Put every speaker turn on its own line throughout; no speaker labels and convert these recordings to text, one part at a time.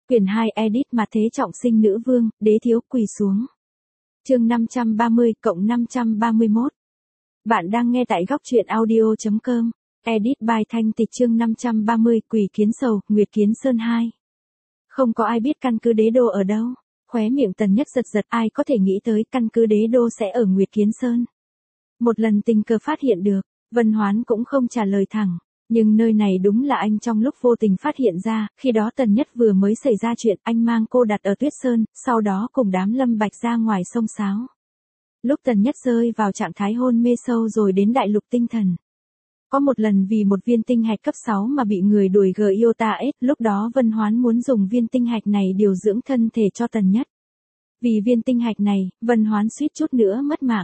Quyển 2 edit mà thế trọng sinh nữ vương, đế thiếu quỳ xuống. Chương 530 cộng 531. Bạn đang nghe tại góc truyện audio.com. Edit by Thanh Tịch chương 530 Quỷ Kiến Sầu, Nguyệt Kiến Sơn 2. Không có ai biết căn cứ đế đô ở đâu. Khóe miệng Tần Nhất giật giật, ai có thể nghĩ tới căn cứ đế đô sẽ ở Nguyệt Kiến Sơn. Một lần tình cờ phát hiện được, Vân Hoán cũng không trả lời thẳng. Nhưng nơi này đúng là anh trong lúc vô tình phát hiện ra, khi đó Tần Nhất vừa mới xảy ra chuyện, anh mang cô đặt ở Tuyết Sơn, sau đó cùng đám Lâm Bạch ra ngoài sông Sáo. Lúc Tần Nhất rơi vào trạng thái hôn mê sâu rồi đến đại lục tinh thần. Có một lần vì một viên tinh hạch cấp 6 mà bị người đuổi Giota S, lúc đó Vân Hoán muốn dùng viên tinh hạch này điều dưỡng thân thể cho Tần Nhất. Vì viên tinh hạch này, Vân Hoán suýt chút nữa mất mạng.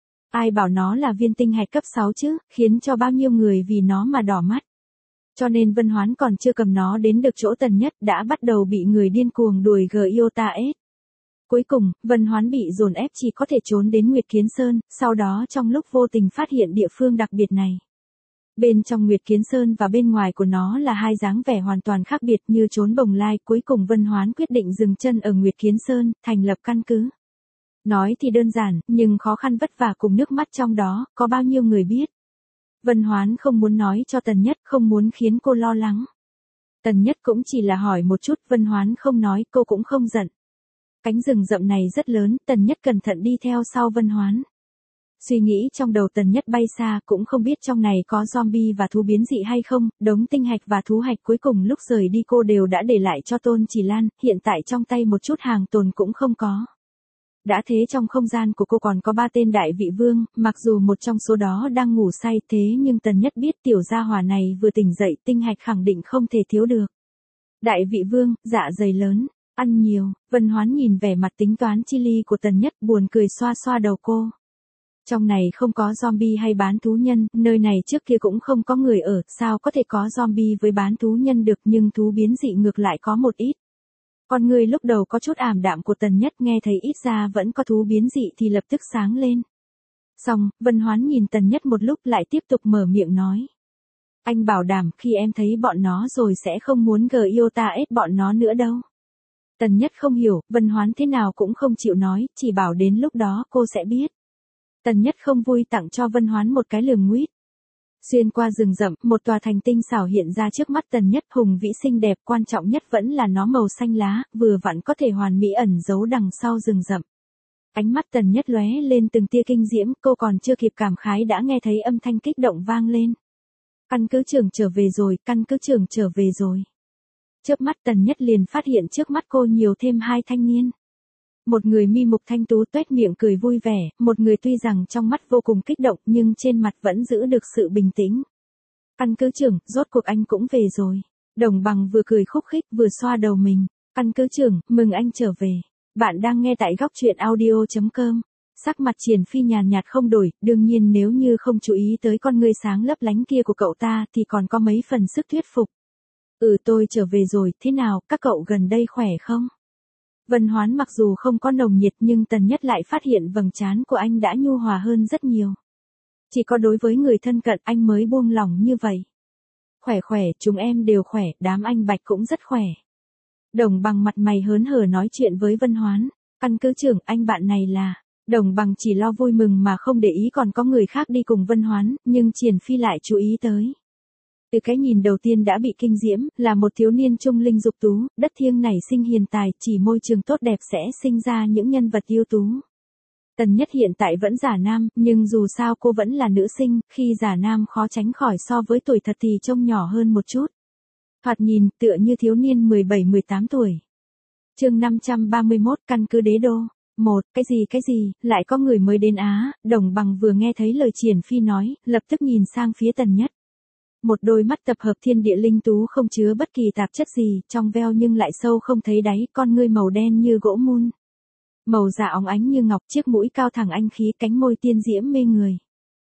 Ai bảo nó là viên tinh hạch cấp 6 chứ, khiến cho bao nhiêu người vì nó mà đỏ mắt. Cho nên Vân Hoán còn chưa cầm nó đến được chỗ Tần Nhất đã bắt đầu bị người điên cuồng đuổi Giota S. Cuối cùng, Vân Hoán bị dồn ép chỉ có thể trốn đến Nguyệt Kiến Sơn, sau đó trong lúc vô tình phát hiện địa phương đặc biệt này. Bên trong Nguyệt Kiến Sơn và bên ngoài của nó là hai dáng vẻ hoàn toàn khác biệt như trốn bồng lai. Cuối cùng Vân Hoán quyết định dừng chân ở Nguyệt Kiến Sơn, thành lập căn cứ. Nói thì đơn giản, nhưng khó khăn vất vả cùng nước mắt trong đó, có bao nhiêu người biết. Vân Hoán không muốn nói cho Tần Nhất, không muốn khiến cô lo lắng. Tần Nhất cũng chỉ là hỏi một chút, Vân Hoán không nói, cô cũng không giận. Cánh rừng rậm này rất lớn, Tần Nhất cẩn thận đi theo sau Vân Hoán. Suy nghĩ trong đầu Tần Nhất bay xa, cũng không biết trong này có zombie và thú biến dị hay không, đống tinh hạch và thú hạch cuối cùng lúc rời đi cô đều đã để lại cho Tôn Chỉ Lan, hiện tại trong tay một chút hàng tồn cũng không có. Đã thế trong không gian của cô còn có 3 tên đại vị vương, mặc dù một trong số đó đang ngủ say thế nhưng Tần Nhất biết tiểu gia hỏa này vừa tỉnh dậy tinh hạch khẳng định không thể thiếu được. Đại vị vương, dạ dày lớn, ăn nhiều, Vân Hoán nhìn vẻ mặt tính toán chi ly của Tần Nhất buồn cười xoa xoa đầu cô. Trong này không có zombie hay bán thú nhân, nơi này trước kia cũng không có người ở, sao có thể có zombie với bán thú nhân được nhưng thú biến dị ngược lại có một ít. Con người lúc đầu có chút ảm đạm của Tần Nhất nghe thấy ít ra vẫn có thú biến dị thì lập tức sáng lên. Xong, Vân Hoán nhìn Tần Nhất một lúc lại tiếp tục mở miệng nói. Anh bảo đảm khi em thấy bọn nó rồi sẽ không muốn Giota S bọn nó nữa đâu. Tần Nhất không hiểu, Vân Hoán thế nào cũng không chịu nói, chỉ bảo đến lúc đó cô sẽ biết. Tần Nhất không vui tặng cho Vân Hoán một cái lườm nguýt. Xuyên qua rừng rậm, một tòa thành tinh xảo hiện ra trước mắt Tần Nhất, hùng vĩ xinh đẹp, quan trọng nhất vẫn là nó màu xanh lá, vừa vặn có thể hoàn mỹ ẩn giấu đằng sau rừng rậm. Ánh mắt Tần Nhất lóe lên từng tia kinh diễm, cô còn chưa kịp cảm khái đã nghe thấy âm thanh kích động vang lên. Căn cứ trưởng trở về rồi, căn cứ trưởng trở về rồi. Chớp mắt Tần Nhất liền phát hiện trước mắt cô nhiều thêm 2 thanh niên. Một người mi mục thanh tú tuét miệng cười vui vẻ, một người tuy rằng trong mắt vô cùng kích động nhưng trên mặt vẫn giữ được sự bình tĩnh. Căn cứ trưởng, rốt cuộc anh cũng về rồi. Đồng Bằng vừa cười khúc khích vừa xoa đầu mình. Căn cứ trưởng, mừng anh trở về. Bạn đang nghe tại góc truyện audio.com. Sắc mặt Triển Phi nhàn nhạt không đổi, đương nhiên nếu như không chú ý tới con ngươi sáng lấp lánh kia của cậu ta thì còn có mấy phần sức thuyết phục. Tôi trở về rồi, thế nào, các cậu gần đây khỏe không? Vân Hoán mặc dù không có nồng nhiệt nhưng Tần Nhất lại phát hiện vầng trán của anh đã nhu hòa hơn rất nhiều. Chỉ có đối với người thân cận anh mới buông lỏng như vậy. Khỏe, chúng em đều khỏe, đám anh Bạch cũng rất khỏe. Đồng Bằng mặt mày hớn hở nói chuyện với Vân Hoán. Căn cứ trưởng, anh bạn này là... Đồng Bằng chỉ lo vui mừng mà không để ý còn có người khác đi cùng Vân Hoán, nhưng Triển Phi lại chú ý tới. Từ cái nhìn đầu tiên đã bị kinh diễm, là một thiếu niên trung linh dục tú, đất thiêng nảy sinh hiền tài, chỉ môi trường tốt đẹp sẽ sinh ra những nhân vật ưu tú. Tần Nhất hiện tại vẫn giả nam, nhưng dù sao cô vẫn là nữ sinh, khi giả nam khó tránh khỏi so với tuổi thật thì trông nhỏ hơn một chút. Thoạt nhìn, tựa như thiếu niên 17-18 tuổi. Chương 531 căn cứ đế đô. Cái gì, lại có người mới đến Á, Đồng Bằng vừa nghe thấy lời Triển Phi nói, lập tức nhìn sang phía Tần Nhất. Một đôi mắt tập hợp thiên địa linh tú không chứa bất kỳ tạp chất gì, trong veo nhưng lại sâu không thấy đáy, con ngươi màu đen như gỗ mun. Màu da óng ánh như ngọc, chiếc mũi cao thẳng anh khí, cánh môi tiên diễm mê người.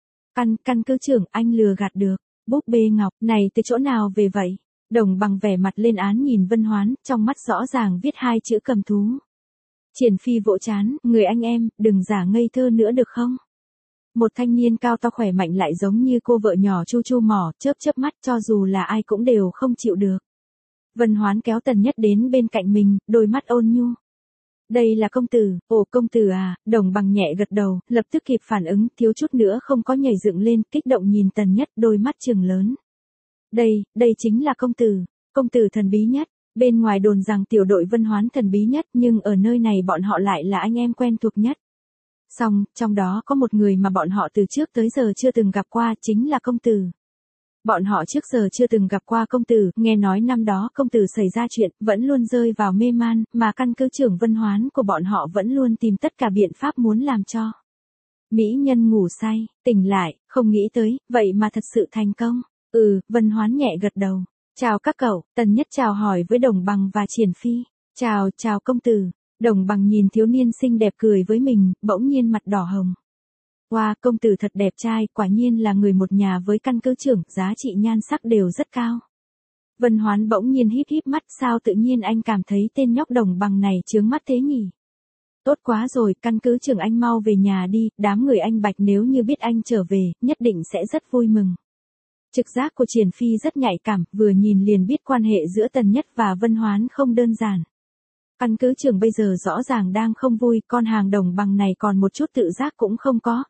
Căn cứ trưởng, anh lừa gạt được, búp bê ngọc, này từ chỗ nào về vậy? Đồng Bằng vẻ mặt lên án nhìn Vân Hoán, trong mắt rõ ràng viết 2 chữ cầm thú. Triển Phi vỗ chán, người anh em, đừng giả ngây thơ nữa được không? Một thanh niên cao to khỏe mạnh lại giống như cô vợ nhỏ chu chu mỏ, chớp chớp mắt cho dù là ai cũng đều không chịu được. Vân Hoán kéo Tần Nhất đến bên cạnh mình, đôi mắt ôn nhu. Đây là công tử, ồ công tử à, Đồng Bằng nhẹ gật đầu, lập tức kịp phản ứng, thiếu chút nữa không có nhảy dựng lên, kích động nhìn Tần Nhất, đôi mắt trừng lớn. Đây chính là công tử thần bí nhất. Bên ngoài đồn rằng tiểu đội Vân Hoán thần bí nhất, nhưng ở nơi này bọn họ lại là anh em quen thuộc nhất. Song, trong đó có một người mà bọn họ từ trước tới giờ chưa từng gặp qua, chính là công tử. Bọn họ trước giờ chưa từng gặp qua công tử, nghe nói năm đó công tử xảy ra chuyện, vẫn luôn rơi vào mê man, mà căn cứ trưởng Vân Hoán của bọn họ vẫn luôn tìm tất cả biện pháp muốn làm cho mỹ nhân ngủ say, tỉnh lại, không nghĩ tới, vậy mà thật sự thành công. Vân Hoán nhẹ gật đầu. Chào các cậu, Tần Nhất chào hỏi với Đồng Bằng và Triển Phi. Chào công tử. Đồng Bằng nhìn thiếu niên xinh đẹp cười với mình, bỗng nhiên mặt đỏ hồng. Wow, công tử thật đẹp trai, quả nhiên là người một nhà với căn cứ trưởng, giá trị nhan sắc đều rất cao. Vân Hoán bỗng nhiên híp híp mắt, sao tự nhiên anh cảm thấy tên nhóc Đồng Bằng này chướng mắt thế nhỉ? Tốt quá rồi, căn cứ trưởng anh mau về nhà đi, đám người anh Bạch nếu như biết anh trở về, nhất định sẽ rất vui mừng. Trực giác của Triển Phi rất nhạy cảm, vừa nhìn liền biết quan hệ giữa Tần Nhất và Vân Hoán không đơn giản. Căn cứ trưởng bây giờ rõ ràng đang không vui, con hàng Đồng Bằng này còn một chút tự giác cũng không có.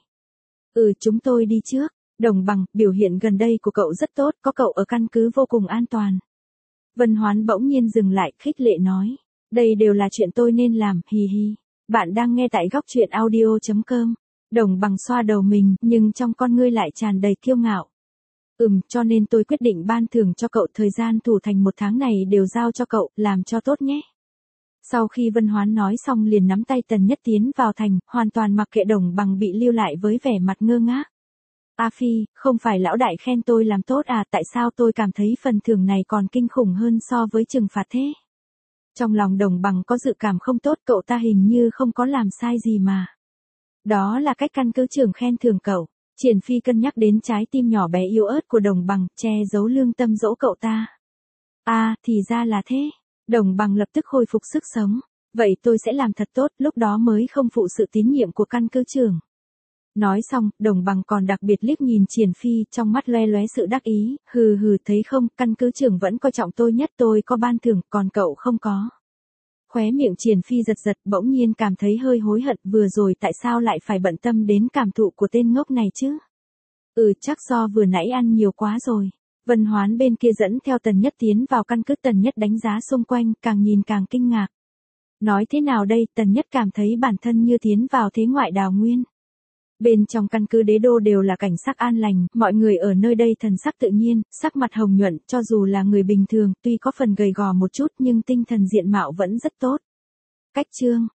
Chúng tôi đi trước. Đồng Bằng, biểu hiện gần đây của cậu rất tốt, có cậu ở căn cứ vô cùng an toàn. Vân Hoán bỗng nhiên dừng lại, khích lệ nói. Đây đều là chuyện tôi nên làm, hi hi. Bạn đang nghe tại góc truyện audio.com. Đồng Bằng xoa đầu mình, nhưng trong con ngươi lại tràn đầy kiêu ngạo. Cho nên tôi quyết định ban thưởng cho cậu, thời gian thủ thành 1 tháng này đều giao cho cậu, làm cho tốt nhé. Sau khi Vân Hoán nói xong liền nắm tay Tần Nhất tiến vào thành, hoàn toàn mặc kệ Đồng Bằng bị lưu lại với vẻ mặt ngơ ngác. A Phi, không phải lão đại khen tôi làm tốt à, tại sao tôi cảm thấy phần thưởng này còn kinh khủng hơn so với trừng phạt thế? Trong lòng Đồng Bằng có dự cảm không tốt, cậu ta hình như không có làm sai gì mà. Đó là cách căn cứ trưởng khen thưởng cậu. Triển Phi cân nhắc đến trái tim nhỏ bé yếu ớt của Đồng Bằng, che giấu lương tâm dỗ cậu ta. Thì ra là thế. Đồng Bằng lập tức khôi phục sức sống. Vậy tôi sẽ làm thật tốt, lúc đó mới không phụ sự tín nhiệm của căn cứ trưởng. Nói xong, Đồng Bằng còn đặc biệt liếc nhìn Triển Phi, trong mắt loe loé sự đắc ý, thấy không, căn cứ trưởng vẫn coi trọng tôi nhất, tôi có ban thưởng, còn cậu không có. Khóe miệng Triển Phi giật, bỗng nhiên cảm thấy hơi hối hận, vừa rồi tại sao lại phải bận tâm đến cảm thụ của tên ngốc này chứ? Chắc do vừa nãy ăn nhiều quá rồi. Vân Hoán bên kia dẫn theo Tần Nhất tiến vào căn cứ, Tần Nhất đánh giá xung quanh, càng nhìn càng kinh ngạc. Nói thế nào đây, Tần Nhất cảm thấy bản thân như tiến vào thế ngoại đào nguyên. Bên trong căn cứ đế đô đều là cảnh sắc an lành, mọi người ở nơi đây thần sắc tự nhiên, sắc mặt hồng nhuận, cho dù là người bình thường, tuy có phần gầy gò một chút nhưng tinh thần diện mạo vẫn rất tốt. Cách chương